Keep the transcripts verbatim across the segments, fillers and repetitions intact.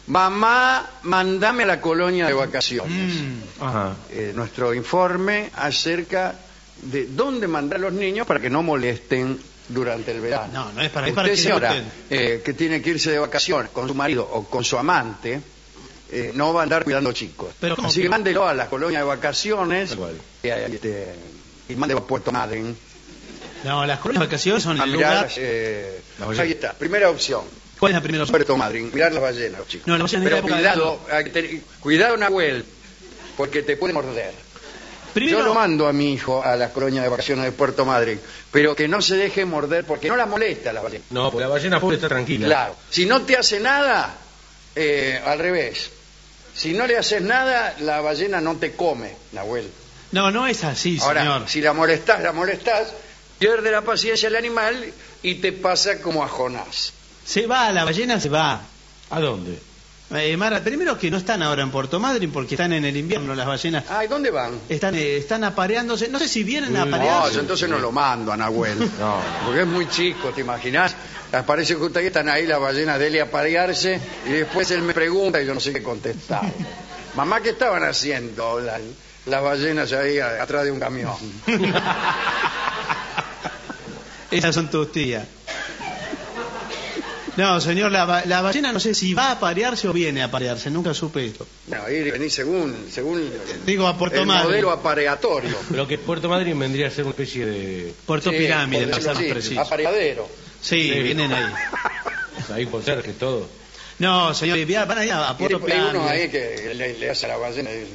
mamá, mandame a la colonia de vacaciones. Mm. Ajá. Eh, nuestro informe acerca de dónde mandar a los niños para que no molesten durante el verano. No, no es para, es Usted, para que señora, disfruten. eh, que tiene que irse de vacaciones con su marido o con su amante, eh, no va a andar cuidando chicos. Pero ¿cómo Así que- que mándelo a la colonia de vacaciones Tal cual. eh, este, y mándelo a Puerto Madryn No, las colonias de vacaciones son a el mirar. lugar. eh, La ballena. ahí está, primera opción. ¿Cuál es la primera opción? Puerto Madryn, mirar las ballenas, chicos. No, las ballenas de Pero la época de cuidado, hay que tener- cuidado, Nahuel, porque te puede morder. Primero, Yo lo mando a mi hijo a la colonia de vacaciones de Puerto Madryn, pero que no se deje morder porque no la molesta la ballena. No, porque la ballena pobre está tranquila. Claro, si no te hace nada, eh, al revés. Si no le haces nada, la ballena no te come, Nahuel. no, no es así, Ahora, señor. si la molestás, la molestás, pierde la paciencia el animal y te pasa como a Jonás. Se va, la ballena se va. ¿A dónde? Eh, Mara, primero que no están ahora en Puerto Madryn porque están en el invierno las ballenas. Ay, ¿dónde van? Están, eh, están apareándose. No sé si vienen a Mm, No, aparearse. yo entonces no lo mando a Nahuel. No. Porque es muy chico, ¿te imaginas? Aparece justo ahí, están ahí las ballenas de él a parearse y después él me pregunta y yo no sé qué contestar. Mamá, ¿qué estaban haciendo la- las ballenas ahí a- atrás de un camión? Esas son tus tías. No, señor, la, ba- la ballena no sé si va a aparearse o viene a aparearse. Nunca supe esto. No, ahí venís según, según Digo, a Puerto el Madryn. modelo apareatorio. Pero que Puerto Madryn vendría a ser una especie de... Puerto Sí, Pirámide, por para ser decirlo más así, preciso. apareadero. Sí, Sí. vienen ahí. Ahí conserje, todo. No, señor, vi- van ahí a, a Y Puerto después hay uno Pirámide. ahí que le, le hace a la ballena y dice,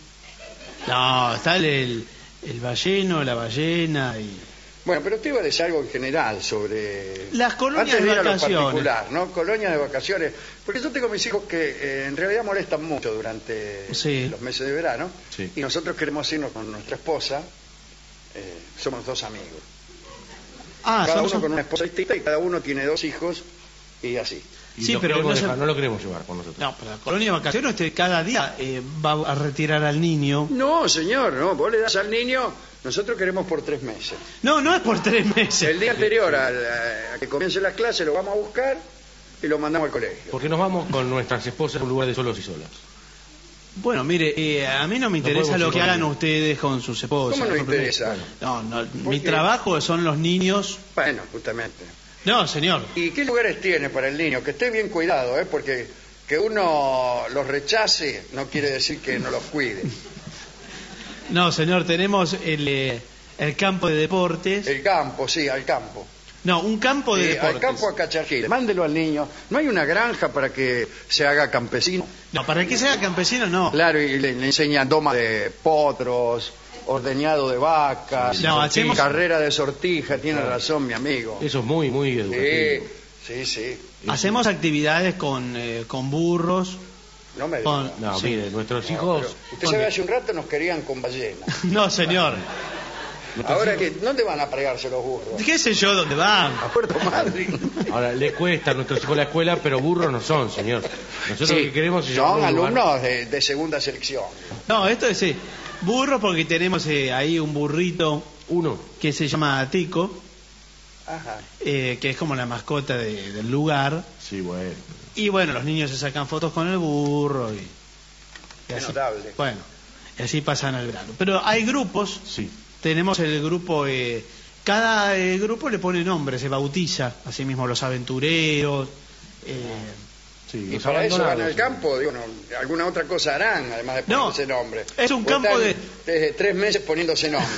No, está el, el, el balleno, la ballena y... bueno, pero usted iba a decir algo en general sobre... Las colonias Antes de de ir a lo vacaciones. particular, ¿no? Colonias de vacaciones. Porque yo tengo mis hijos que eh, en realidad molestan mucho durante Sí. los meses de verano. Sí. Y nosotros queremos irnos con nuestra esposa. eh, somos dos amigos. Ah, cada somos uno un- con una esposa distinta y cada uno tiene dos hijos y así. Y Sí, lo pero queremos no se- dejar, no lo queremos llevar con nosotros. No, pero la colonia de vacaciones usted cada día eh, va a retirar al niño. No, señor, no. Vos le das al niño, nosotros queremos por tres meses. No, no es por tres meses. El día anterior a, a- a que comiencen las clases lo vamos a buscar y lo mandamos al colegio. Porque nos vamos con nuestras esposas a un lugar de solos y solas. Bueno, mire, eh, a mí no me No interesa podemos lo que ir con hagan él. ustedes con sus esposas. ¿Cómo no Porque- interesa? No, no, mi qué? trabajo son los niños. Bueno, justamente. No, señor. ¿Y qué lugares tiene para el niño? Que esté bien cuidado, ¿eh? Porque que uno los rechace no quiere decir que no los cuide. No, señor, tenemos el, eh, el campo de deportes. El campo, sí, al campo. No, un campo de Sí, deportes. al campo a Cachargil. Mándelo al niño. ¿No hay una granja para que se haga campesino? No, para que sea campesino, no. Claro, y le, le enseñan doma de potros, ordeñado de vacas, No, hacemos- carrera de sortija. Tiene razón, mi amigo. Eso es muy, muy Sí, educativo. sí, sí. Hacemos actividades con, eh, con burros. No me Con- diga. No, Sí. mire, nuestros No, hijos... pero usted con- sabe, hace un rato nos querían con ballenas. No, señor. Ahora, que ¿dónde van a pregarse los burros? ¿Qué sé yo dónde van? A Puerto Madryn. Ahora, le cuesta a nuestros hijos la escuela, pero burros no son, señor. Nosotros lo Sí, que queremos es son llevarlos a un lugar- alumnos de, de segunda selección. No, esto es eh, burros porque tenemos eh, ahí un burrito Uno. que se llama Tico, Ajá. eh, que es como la mascota de- del lugar. Sí, bueno. Y bueno, los niños se sacan fotos con el burro y, y Qué así. notable. Bueno, y así pasan el verano. Pero hay grupos, Sí. tenemos el grupo, eh, cada eh, grupo le pone nombre, se bautiza, así mismo los aventureros. eh, Sí, Y los para eso van abandonados. al campo, digo, no, alguna otra cosa harán, además de No, ponerse nombre. es un O campo están de- desde tres meses poniéndose nombre.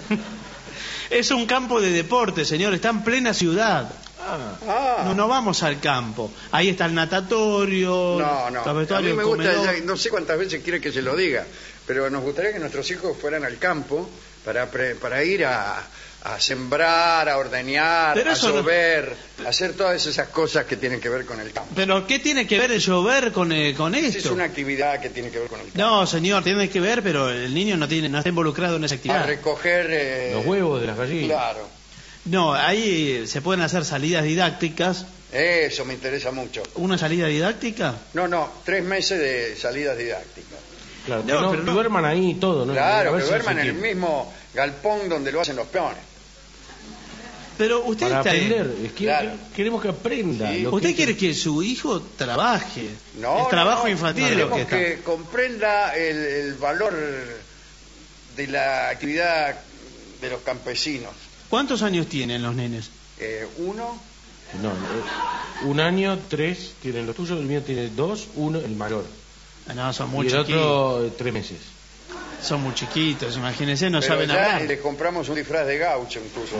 es un campo de deporte, señor, está en plena ciudad. Ah, Ah, No, no vamos al campo. Ahí está el natatorio, no, no. el A vestuario, mí el me gusta, comedor. ya- no sé cuántas veces quiere que se lo diga, pero nos gustaría que nuestros hijos fueran al campo para, pre- para ir a, a sembrar, a ordeñar, Pero a eso no- llover, a hacer todas esas cosas que tienen que ver con el campo. Pero ¿qué tiene que ver el llover con, eh, con Esa es esto? una actividad que tiene que ver con el campo. No, señor, tiene que ver, pero el niño no tiene, no está involucrado en esa A actividad. recoger... eh, los huevos de las gallinas. Claro, No, ahí se pueden hacer salidas didácticas. eso me interesa mucho. ¿Una salida didáctica? No, no, tres meses de salidas didácticas. Claro, No, que no, pero no- duerman ahí y todo, ¿no? A Claro, ver que si duerman se en el entiende. mismo galpón donde lo hacen los peones. Pero usted Para está aprender. Es que Claro. queremos que aprenda. Sí. lo Usted que- quiere que su hijo trabaje. No, el trabajo no, no. infantil es lo Queremos que está. que comprenda el, el valor de la actividad de los campesinos. ¿Cuántos años tienen los nenes? Eh, uno, No, eh, un año, tres tienen los tuyos, el mío tiene dos, uno, el mayor. Ah, no, son muy y el chiquitos. otro, eh, tres meses. Son muy chiquitos, imagínense, no pero saben ya hablar. le compramos un disfraz de gaucho incluso.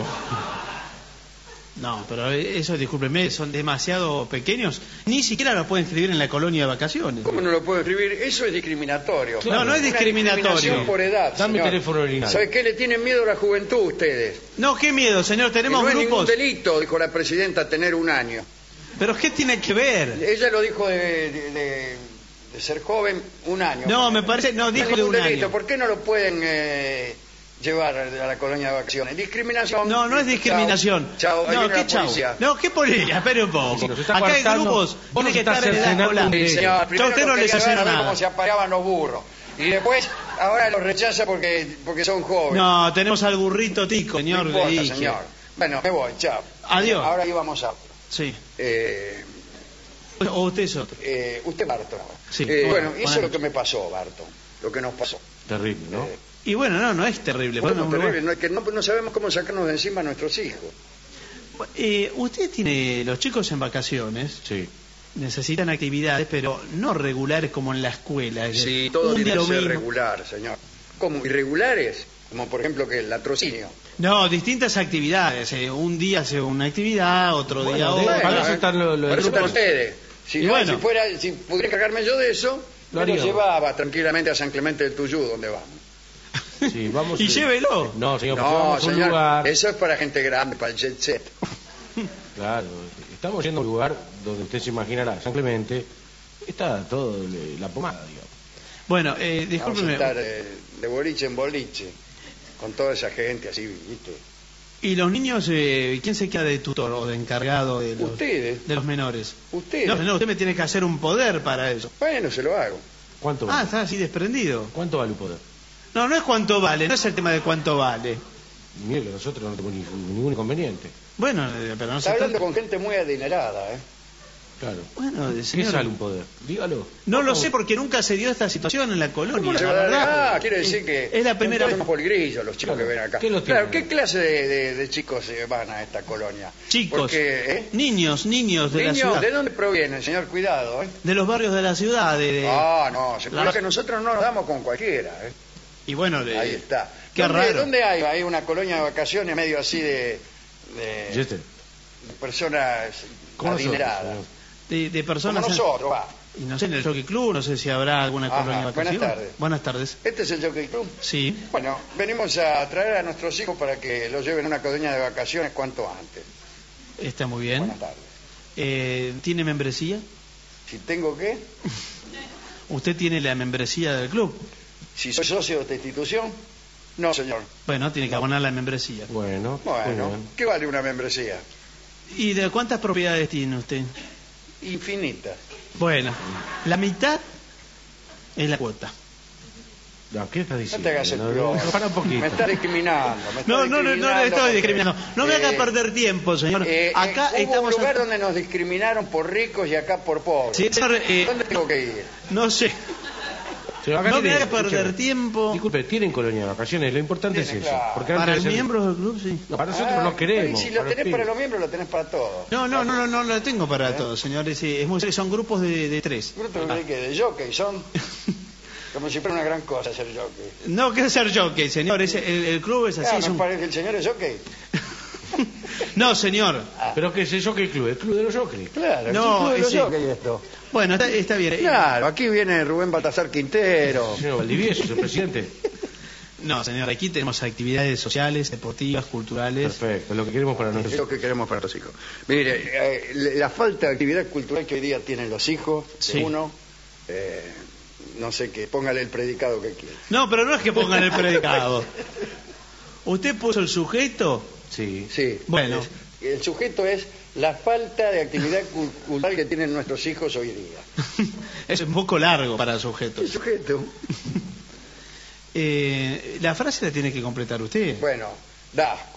No, pero eso, discúlpeme, son demasiado pequeños. Ni siquiera los pueden escribir en la colonia de vacaciones. ¿Cómo no lo puedo escribir? Eso es discriminatorio. No, no es Una discriminatorio. discriminación por edad. Dame señor. teléfono original. ¿Sabe qué le tienen miedo a la juventud ustedes? No, qué miedo, señor, Que tenemos no es ningún grupos. delito, dijo la presidenta, tener un año. Pero ¿qué tiene que ver? Ella lo dijo de, de- de- de ser joven, un año. No, me parece, no, es dijo de ningún un delito. año. ¿Por qué no lo pueden eh, llevar a la colonia de vacaciones? Discriminación. No, no es discriminación. Chao, ahí no, viene ¿qué la chao? policía. No, ¿qué policía? Espere un poco. Sí, nos está Acá hay coartando. grupos, Vos tiene que nos estás estar en la cercenando escuela. un Sí, derecho. señor, Yo a primero usted no lo le quería ver cerceno a ver nada. cómo se apagaban los burros. Y después, ahora los rechaza porque, porque son jóvenes. No, tenemos al burrito tico, señor. No importa, le dije. señor. Bueno, me voy, chao. Adiós. Ahora íbamos a... Sí. Eh, O usted es otro. eh, usted, Barton. Sí. Eh, Bueno, bueno, eso buenas es lo que noches. me pasó, Barton. Lo que nos pasó. Terrible, ¿no? Eh, Y bueno, no, no es terrible. Bueno, Ponemos un terrible, lugar. no, es que no, no sabemos cómo sacarnos de encima a nuestros hijos. Eh, usted tiene los chicos en vacaciones, Sí. necesitan actividades, pero no regulares como en la escuela. es Sí, decir, todo un tiene día que lo ser mismo. regular, señor. ¿Cómo? ¿Irregulares? Como por ejemplo que el latrocinio. No, distintas actividades. eh, Un día hace una actividad, otro día Bueno, otra. para Bueno, eso eh, están los- los para eso están grupos. ustedes. Si, Y no, bueno. si, fuera, si pudiera encargarme yo de eso, Lo me lo haríamos. llevaba tranquilamente a San Clemente del Tuyú, donde vamos. Sí, vamos. Y llévelo. No, señor, porque No, vamos a un señor, lugar. eso es para gente grande, para el jet set. Claro, estamos yendo a un lugar donde usted se imaginará, San Clemente, está todo le- la pomada, digamos. Bueno, eh, Vamos a discúlpeme. estar eh, de boliche en boliche, con toda esa gente así, ¿viste? ¿Y los niños, eh, quién se queda de tutor o de encargado de los, Ustedes. de los menores? Ustedes. No, no, usted me tiene que hacer un poder para eso. Bueno, se lo hago. ¿Cuánto Ah, vale? está así desprendido. ¿Cuánto vale el poder? No, no es cuánto vale, no es el tema de cuánto vale. Mire que nosotros no tenemos ni- ningún inconveniente. Bueno, eh, pero no se Está hablando trata... con gente muy adinerada, ¿eh? Claro. Bueno, eh, ¿Qué señor, sale un poder? Dígalo. no lo Vamos. sé porque nunca se dio esta situación en la colonia. ¿Cómo no se la va a dar? verdad. Ah, quiere decir que Es la primera vez. son polgrillos los chicos Claro. que ven acá. ¿Qué los Claro, tienen? ¿qué clase de, de- de chicos eh, van a esta colonia? Chicos, Porque, ¿eh? niños, niños de la Niños, ciudad. ¿de dónde provienen, señor? Cuidado, ¿eh? De los barrios de la ciudad. De, de- Ah, no, se La- que nosotros no nos damos con cualquiera, ¿eh? Y bueno, de- Ahí está. Qué ¿Dónde, raro. ¿Dónde hay? Hay una colonia de vacaciones medio así de, de Yester. personas Como nosotros, adineradas. señor. de, de Como personas. nosotros, va. Y no sé, en el Jockey Club, no sé si habrá alguna Ajá, colonia de buenas vacaciones. tardes. Buenas tardes. Este es el Jockey Club. Sí, Bueno, venimos a traer a nuestros hijos para que los lleven a una colonia de vacaciones cuanto antes. está muy bien. Buenas tardes. Eh, ¿Tiene membresía? Si tengo que, ¿Usted tiene la membresía del club? si soy socio de esta institución, no, señor. Bueno, tiene que abonar la membresía. Bueno, muy Bueno, bien. ¿qué vale una membresía? ¿Y de cuántas propiedades tiene usted? Infinita. Bueno, la mitad es la cuota. No, ¿qué estás No diciendo? te hagas el No, pro. no, para un poquito. Me está discriminando. Me está No, no, no, no le estoy porque, discriminando. No me haga eh, perder tiempo, señor. eh, Acá eh, hubo estamos... un lugar a- donde nos discriminaron por ricos y acá por pobres. Sí, señor, eh, ¿Dónde tengo que ir? no sé. Señor, acá No me tiene- haga perder escúcheme. tiempo. Disculpe, tienen colonia de vacaciones, lo importante Tiene, es eso. claro. Porque Para antes los de ser- miembros del club, sí. No, para nosotros Ah, no queremos. Y si lo para tenés los para pibes. los miembros, lo tenés para todos. No, no, no, no, no lo tengo para todos, señores. Sí, es muy serio, son grupos de, de tres. Grupo de, que de jockey son como si fuera una gran cosa ser jockey. No, que ser jockey, señor. Es, el, el club es así. Ah, es me un- parece que el señor es jockey. No, señor. Pero que es el Jockey Club, el club de los jockeys. Claro, No, es el club de los ese- jockey esto. Bueno, está, está bien. Eh, Claro, aquí viene Rubén Baltasar Quintero. Señor Valdivieso, el presidente. No, señor, aquí tenemos actividades sociales, deportivas, culturales. Perfecto, es lo que queremos para Es nosotros. lo que queremos para los hijos. Mire, eh, la falta de actividad cultural que hoy día tienen los hijos, Sí. uno, eh, no sé qué, póngale el predicado que quiera. No, pero no es que pongan el predicado. ¿Usted puso el sujeto? Sí. Sí. Bueno. Es- el sujeto es la falta de actividad cu- cultural que tienen nuestros hijos hoy día. Es un poco largo para el sujeto. El sujeto, Eh, la frase la tiene que completar usted. bueno, da asco.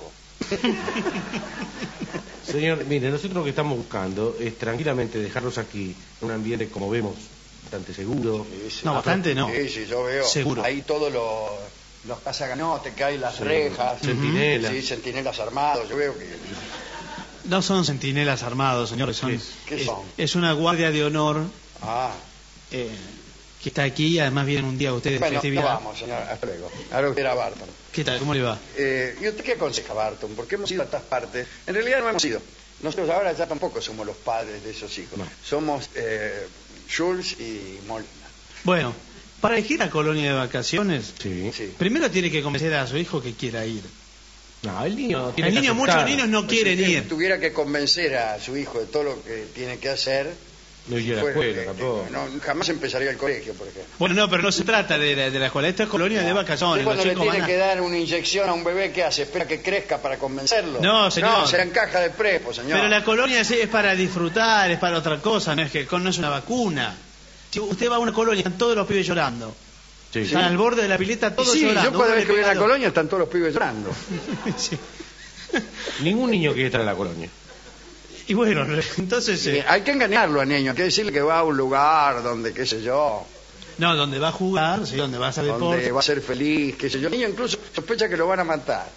Señor, mire, nosotros lo que estamos buscando es tranquilamente dejarlos aquí en un ambiente, como vemos, bastante seguro. Sí, sí. No, bastante no. Sí, sí, yo veo. Seguro. Ahí todos los, los cazaganotes que hay, las Sí. rejas. Centinelas. Sí, centinelas armados. Yo veo que... No son centinelas armados, señores. Son, ¿Qué es? ¿Qué es, son? es una guardia de honor Ah, eh, que está aquí y además vienen un día ustedes de bueno, no festividad. vamos, señor. Hasta luego. Ahora usted era Barton. ¿Qué tal? ¿Cómo le va? Eh, ¿Y usted qué aconseja, Barton? Porque hemos ido a estas partes. En realidad no hemos ido. Nosotros ahora ya tampoco somos los padres de esos hijos. No. Somos eh, Jules y Molina. Bueno, para elegir la colonia de vacaciones, Sí. Sí. primero tiene que convencer a su hijo que quiera ir. No, el niño tiene El que niño, aceptar. muchos niños no Pues quieren si usted ir. tuviera que convencer a su hijo de todo lo que tiene que hacer, No iría a la pues, escuela eh, tampoco. no, jamás empezaría el colegio, por ejemplo. Bueno, no, pero no se trata de la, de la escuela. Esta es colonia de vacaciones. Usted cuando Los le chicos tiene van a- que dar una inyección a un bebé, ¿qué hace? ¿Espera que crezca para convencerlo? No, señor. No, se la encaja de prepo, señor. Pero la colonia es, es para disfrutar, es para otra cosa, no es que no es una vacuna. Si usted va a una colonia, están todos los pibes llorando. Sí. Están al borde de la pileta Y todos sí, llorando. yo cada Uno vez le que voy a pega la los- colonia están todos los pibes llorando. Sí. Ningún niño quiere estar en la colonia. Y bueno, entonces... Sí, eh, hay que engañarlo al niño, hay que decirle que va a un lugar donde, qué sé yo, no, donde va a jugar, sí, donde va a hacer donde deporte. va a ser feliz, qué sé yo. El niño incluso sospecha que lo van a matar.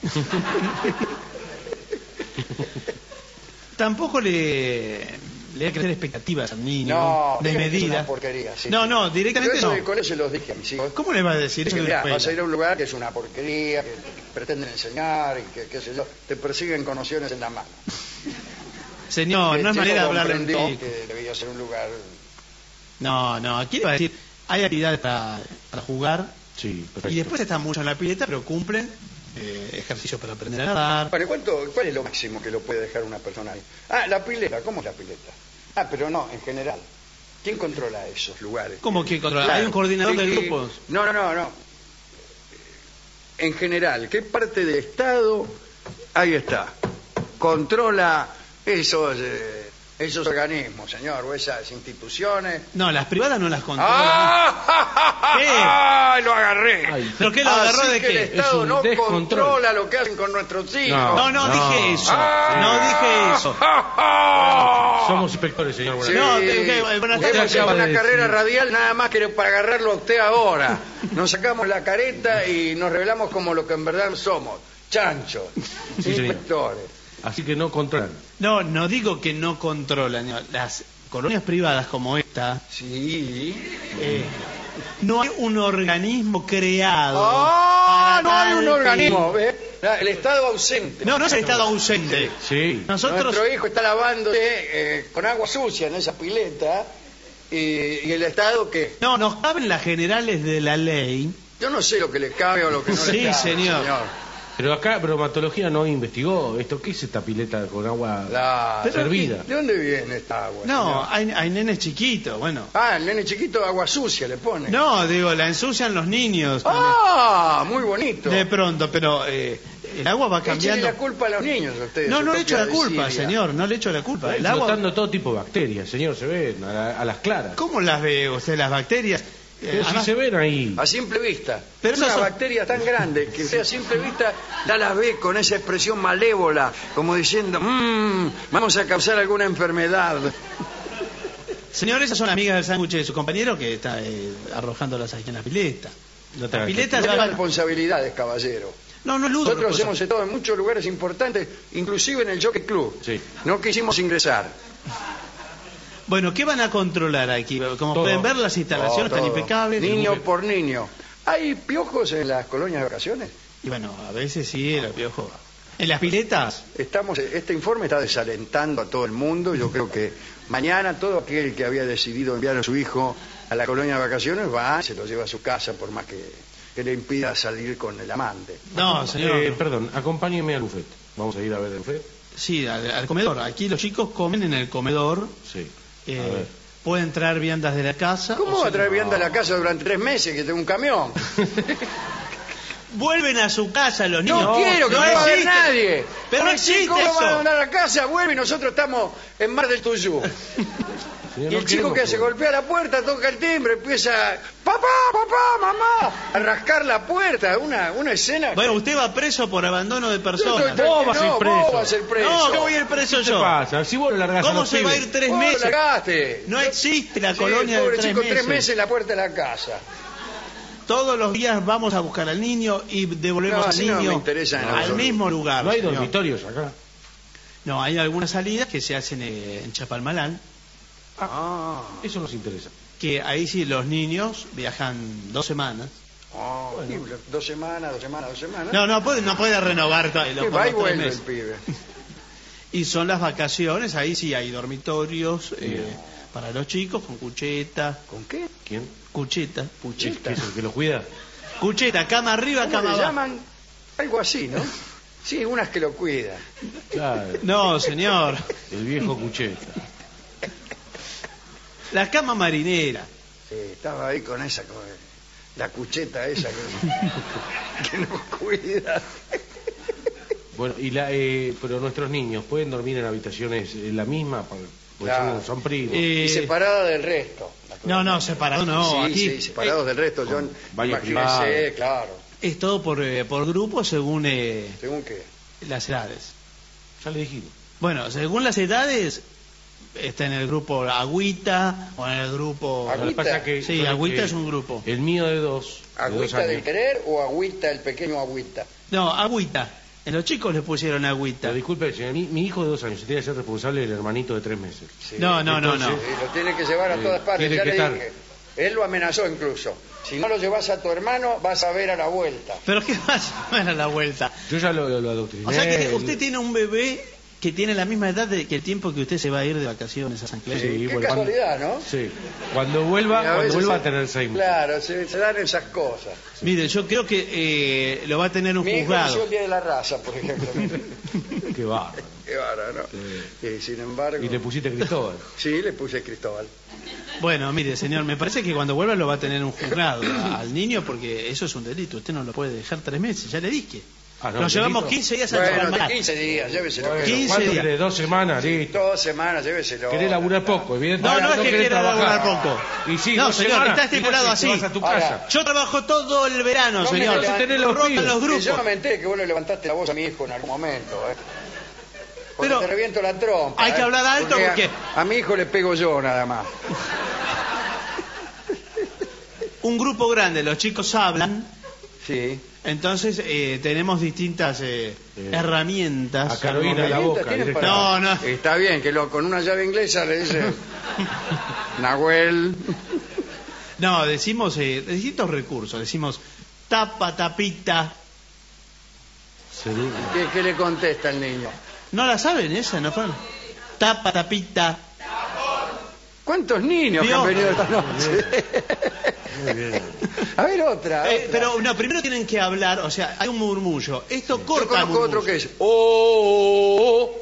Tampoco le, le hay que hacer expectativas al niño, No, de dígame que es medida. una porquería. Sí, no, sí. no, Yo directamente eso no. del colegio se los dije a mis hijos. ¿Cómo le va a decir eso Dije, de mirá, la vas a ir escuela? a un lugar que es una porquería, que pretenden enseñar y que, qué sé yo, te persiguen con nociones en la mano. Señor, El no es chico manera de hablarle a un comprendió chico. que debía ser un lugar... No, no, aquí le va a decir, hay actividades para, para jugar Sí, perfecto. y después están mucho en la pileta, pero cumplen eh, ejercicios para aprender a nadar. Bueno, ¿cuánto, ¿cuál es lo máximo que lo puede dejar una persona ahí? Ah, la pileta, ¿cómo es la pileta? Ah, pero no, en general. ¿Quién controla esos lugares? ¿Cómo que controla? Claro. Hay un coordinador de Sí, grupos. No, no, no, no. En general, ¿qué parte del Estado, ahí está, controla esos, eh, esos organismos, señor, o esas instituciones? No, las privadas no las controlan. ¡Ah! ¡Lo agarré! Ay, ¿Pero qué lo agarró Así de que qué? el Estado Es un no descontrol. controla lo que hacen con nuestros hijos. No, no, No. dije eso. Ah. No dije eso. Somos inspectores, señor. Sí. Buenas No, te- que- buenas Usted tardes. va a hacer acaba una de carrera decir. radial nada más que para agarrarlo a usted ahora. Nos sacamos la careta y nos revelamos como lo que en verdad somos. Chanchos, Sí, señor. inspectores. Así que no controlan. No, no digo que no controlan. no. Las colonias privadas como esta, Sí. eh, no hay un organismo creado. ¡Ah! para No hay un tal organismo, fin. ¿ve? El Estado ausente. No, no es el Estado ausente. Sí. Nosotros, Nuestro hijo está lavándose eh, con agua sucia en esa pileta y, y el Estado que... no, nos caben las generales de la ley. Yo no sé lo que le cabe o lo que no Sí, le cabe, señor. Pero acá bromatología no investigó esto. ¿Qué es esta pileta con agua La- Pero- servida? ¿De dónde viene esta agua? No, señor? hay, hay nenes chiquitos, bueno. Ah, el nene chiquito agua sucia le pone. No, digo, la ensucian los niños. Ah, muy bonito. De pronto, pero eh, el agua va Échele cambiando. la culpa a los niños a ustedes. No, su no le echo la propia culpa, desidia. señor, no le echo la culpa. El Está agua, flotando todo tipo de bacterias, señor. Se ven a, la- a las claras. ¿cómo las ve usted, las bacterias? Eh, Pero si además- se ven ahí. A simple vista. Pero una esas son- bacteria tan grande que usted a simple vista ya las ve con esa expresión malévola, como diciendo, "Mm, vamos a causar alguna enfermedad. Señor, esas son amigas del sándwich de su compañero que está eh, arrojándolas aquí en la pileta. No te La hagas pileta No ya hay va- responsabilidades, caballero. No, no es ludo. Nosotros cosa. hacemos todo en muchos lugares importantes, inclusive en el Jockey Club. Sí. No quisimos ingresar. Bueno, ¿qué van a controlar aquí? Como Todo. pueden ver, las instalaciones Todo, están todo. impecables. Niño por niño. ¿Hay piojos en las colonias de vacaciones? Y bueno, a veces sí, el piojo. En las piletas, Estamos, este informe está desalentando a todo el mundo. Yo creo que mañana todo aquel que había decidido enviar a su hijo a la colonia de vacaciones va, se lo lleva a su casa por más que, que le impida salir con el amante. no, señor. Eh, perdón, acompáñeme al buffet. Vamos a ir a ver el buffet. Sí, al, al comedor. Aquí los chicos comen en el comedor. Sí. eh, A ver. pueden traer viandas de la casa. ¿Cómo o va a si traer no- vianda a la casa durante tres meses que tengo un camión? Vuelven a su casa los niños. No, quiero, que no, va a haber existe. nadie. Pero no Porque existe ¿cómo eso. van a mandar a la casa? Vuelve y nosotros estamos en Mar del Tuyú. Sí, y no el chico queremos que se jugar. golpea la puerta, toca el timbre, empieza, papá, papá, mamá, a rascar la puerta, una, una escena. Bueno, usted va preso por abandono de Yo personas. estoy- Vos vas a ir no, preso. vos vas a ir preso. No, yo voy a ir preso ¿Qué te yo. pasa? Si vos lo largás a ¿Cómo los se va a pibes. ir tres Vos meses? largaste. No existe la Sí, colonia pobre de tres chico, meses. tres meses en la puerta de la casa. Todos los días vamos a buscar al niño y devolvemos No, al así no niño me interesa en al absoluto. mismo lugar. No hay señor. dormitorios acá. No, hay algunas salidas que se hacen eh, en Chapalmalal, Ah, Eso nos interesa. que ahí sí los niños viajan dos semanas. ah, y dos semanas, dos semanas, dos semanas. No, no puede, no puede renovar todo, Que por va y los tres vuelve el meses. pibe. Y son las vacaciones, ahí sí hay dormitorios eh, Bien. para los chicos con cucheta, ¿Con qué? ¿Quién? cucheta, Pucheta. ¿Qué es el que lo cuida? cucheta, cama arriba, ¿Cómo cama le abajo. llaman? Algo así, ¿no? Sí, unas que lo cuidan. Claro, No, señor, el viejo cucheta. la cama marinera. Sí, estaba ahí con esa, con la cucheta esa que, que nos cuida. Bueno, y la, eh, pero nuestros niños pueden dormir en habitaciones eh, la misma, porque Claro. son, son primos. Eh, Y separada del resto. No, no, separado no. sí, aquí sí, separados del resto. Yo, baño imagínese, privado. claro. es todo por, eh, por grupo según eh, ¿Según qué? las edades. Ya le dijimos. Bueno, según las edades, está en el grupo Agüita o en el grupo... Agüita. Lo que pasa es que- Sí, yo- Agüita eh, es un grupo. El mío de dos. de dos ¿Agüita años. del querer o agüita, el pequeño agüita? No, Agüita. En los chicos les pusieron Agüita. Pero disculpe, señor, mi, mi hijo de dos años se tiene que ser responsable del hermanito de tres meses. Sí. No, no, no, no. Entonces, Sí, lo tiene que llevar a Eh, todas partes. tiene Ya que le estar- dije. Él lo amenazó incluso. Si no lo llevas a tu hermano, vas a ver a la vuelta. ¿Pero qué vas a ver a la vuelta? Yo ya lo, lo adoctriné. O sea que usted tiene un bebé que tiene la misma edad de, que el tiempo que usted se va a ir de vacaciones a San Clemente. Sí, Qué bueno, casualidad, ¿no? Sí. Cuando vuelva, Y cuando veces vuelva se- a tener seis meses. Claro, se, se dan esas cosas. Mire, yo creo que eh, lo va a tener un Mi hijo juzgado. nació el día de la raza, por ejemplo. Qué bárbaro. Qué bárbaro, ¿no? Sí. Y sin embargo... Y le pusiste Cristóbal. Sí, le puse Cristóbal. Bueno, mire, señor, me parece que cuando vuelva lo va a tener un juzgado a- al niño porque eso es un delito. Usted no lo puede dejar tres meses, ya le dije. Ah, no, Lo llevamos delito. quince días a Bueno, de Chapalmalal. quince días, lléveselo. Bueno, quince ¿cuánto días. querés? Dos semanas, listo. Dos semanas, lléveselo. Querés laburar poco, evidentemente. No, no es que querés quiera trabajar. laburar poco. Y sí, No, dos señor, semanas, está estipulado mirá si te así. vas a tu Ahora, casa. Yo trabajo todo el verano, No me señor. levantes tenés los Rotan pibes. los Y grupos. yo no me enteré que vos le levantaste la voz a mi hijo en algún momento, ¿eh? Porque Pero te reviento la trompa. hay que ¿eh? hablar alto porque- A, a mi hijo le pego yo nada más. Un grupo grande, los chicos hablan, Sí. entonces eh, tenemos distintas eh, Eh, herramientas. a Carolina la Herramientas boca. tienen directamente. No, no. Está bien, que lo, con una llave inglesa le dice Nahuel. No, decimos eh, distintos recursos. Decimos tapa, tapita. Seguro. ¿Qué, qué le contesta el niño? ¿No la saben esa? ¿No fueron? Tapa, tapita. ¿Cuántos niños que han Vio. venido esta noche? Muy bien. A ver, otra. Eh, otra. pero no, primero tienen que hablar, o sea, hay un murmullo. Esto Yo corta el conozco murmullo. otro que es. Oh,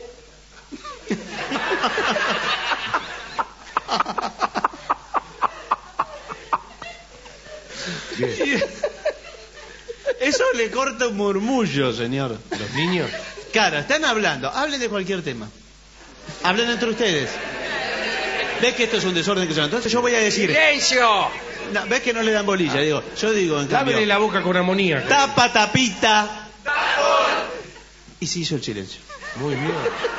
Bien. Eso le corta un murmullo, señor. Los niños. Claro, están hablando. Hablen de cualquier tema. Hablen entre ustedes. ¿Ves que esto es un desorden que se Entonces yo voy a decir. ¡Silencio! No, ¿ves que no le dan bolilla? Digo, yo digo en cambio. Lávele la boca con amoníaco. Tapa, tapita. Y se hizo el silencio. Muy bien.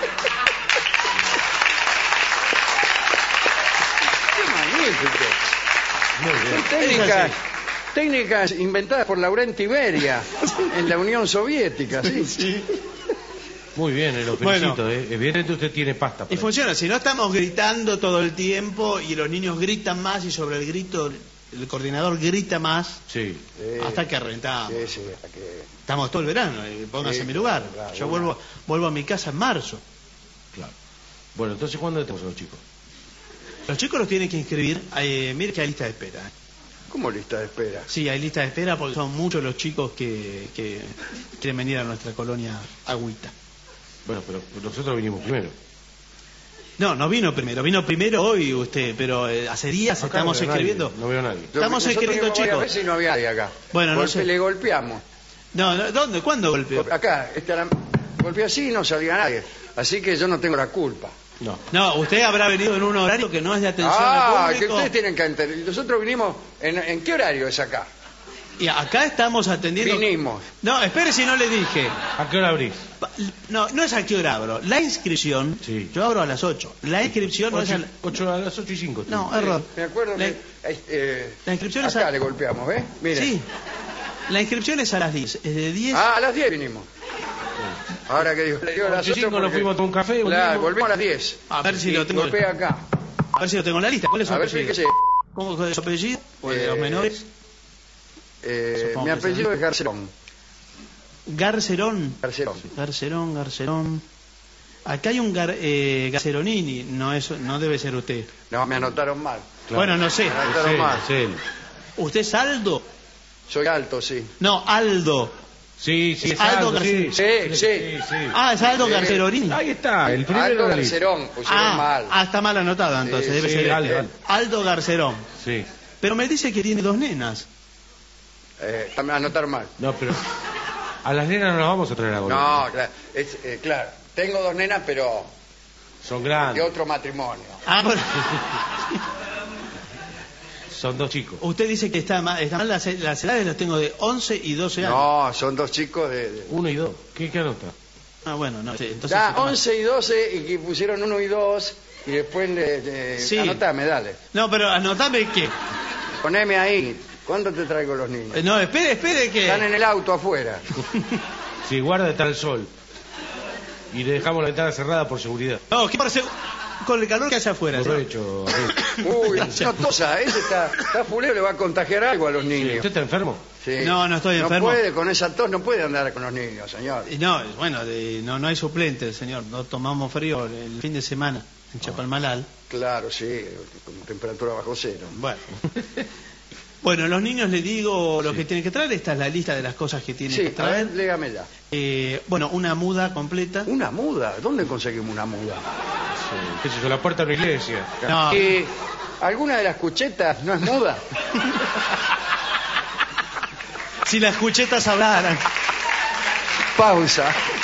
¡Qué magnífico! Muy bien. Técnicas, técnicas inventadas por Laurent Iberia en la Unión Soviética, ¿sí? Muy bien, eh, lo Bueno. felicito. eh. Evidentemente usted tiene pasta. Y para funciona, si no estamos gritando todo el tiempo y los niños gritan más y sobre el grito el coordinador grita más eso. Sí. Sí, hasta que reventamos. sí, sí, hasta que... Estamos todo el verano, eh, pónganse Sí, en mi lugar. claro, Yo bueno. vuelvo vuelvo a mi casa en marzo. Claro. Bueno, entonces, ¿cuándo tenemos a los chicos? Los chicos los tienen que inscribir, eh, mire que hay lista de espera. eh. ¿Cómo lista de espera? Sí, hay lista de espera porque son muchos los chicos que, que quieren venir a nuestra colonia Agüita. Bueno, pero nosotros vinimos primero. No, no vino primero, vino primero hoy usted, pero eh, hace días Acá estamos no veo escribiendo. nadie, no veo a nadie. Yo- Estamos nosotros escribiendo, vinimos varias chicos. veces y no había nadie acá. Bueno, no Golpe- sé. Le golpeamos. No, no, ¿dónde? ¿Cuándo golpeó? Acá, este, la- golpeé así y no salía nadie. Así que yo no tengo la culpa. No. No, usted habrá venido en un horario que no es de atención Ah, al que público. ustedes tienen que entender. Nosotros vinimos, ¿en, en qué horario es acá? Y acá estamos atendiendo... Vinimos. No, espere si no le dije. ¿A qué hora abrís? Pa- No, no es a qué hora abro. La inscripción, Sí. yo abro a las ocho. La inscripción no es Ocho, a la... ocho a las ocho y cinco. No, error. Me acuerdo La- que... eh, la inscripción es acá a- le golpeamos, ¿ves? Mire. Sí. La inscripción es a las diez. Es de diez... Ah, a las diez vinimos. Ahora que digo, le digo a las ocho y ocho cinco nos porque- fuimos a tomar un café. Claro, volvimos. volvemos a las diez. A ver si Y lo tengo. golpea acá. A ver si lo tengo en la lista. ¿Cuál es su A ver, apellido? fíjese. ¿Cómo es su apellido? ¿O de los Eh, menores? Eh, Supongo mi que apellido sí. es Garcerón. Garcerón. Garcerón. Garcerón, Garcerón. Acá hay un gar, eh, Garceronini. No, es, no debe ser usted. No, me anotaron mal. Claro. Bueno, no sé. Ah, Es Claro, él, más. es él. ¿Usted es Aldo? Soy alto, sí. No, Aldo. Sí, sí, es Aldo Aldo, sí. García. Sí, sí. sí. Ah, es Aldo Sí. Garceronini. Ahí está, el primero Alto de la lista. Garcerón, pusieron Ah, mal. ah, está mal anotado entonces. Sí, debe sí, ser Aldo, eh, Aldo. Aldo Garcerón. Sí. Pero me dice que tiene dos nenas. Eh, me anotaron mal. No, pero a las nenas no las vamos a traer ahora. No, claro. Es, eh, claro. Tengo dos nenas, pero Son de grandes. otro matrimonio. Ah, bueno. Son dos chicos. Usted dice que está mal, está mal las, las edades, las tengo de once y doce años. No, son dos chicos de... de- Uno y dos. ¿Qué, qué anota? Ah, bueno, no, sí, entonces... Ya, está mal. once y doce y que pusieron uno y dos y después le, le- Sí. anotame, dale. No, pero anotame que... Poneme ahí. ¿Cuándo te traigo los niños? eh, No, espere, espere que... Están en el auto afuera. Sí, guarda está el sol. Y le dejamos la ventana cerrada por seguridad. No, que parece... Con el calor que hace afuera. ¿sí? Aprovecho. Sí. Uy, no tosa, ese está, está fulero, le va a contagiar algo a los niños. ¿Usted está enfermo? Sí. No, no estoy enfermo. No puede, con esa tos no puede andar con los niños, señor. Y No, bueno, de- no, no hay suplente, señor. No tomamos frío el fin de semana en Chapalmalal. Claro, sí, con temperatura bajo cero. Bueno. Bueno, los niños les digo lo que tienen que traer. Esta es la lista de las cosas que tienen Sí, que a traer. ver, dígame ya. Eh, bueno, una muda completa. ¿Una muda? ¿Dónde conseguimos una muda? Sí. ¿Qué sé yo? La puerta de una iglesia. No, ¿Y alguna de las cuchetas no es muda? si las cuchetas hablaran. Pausa.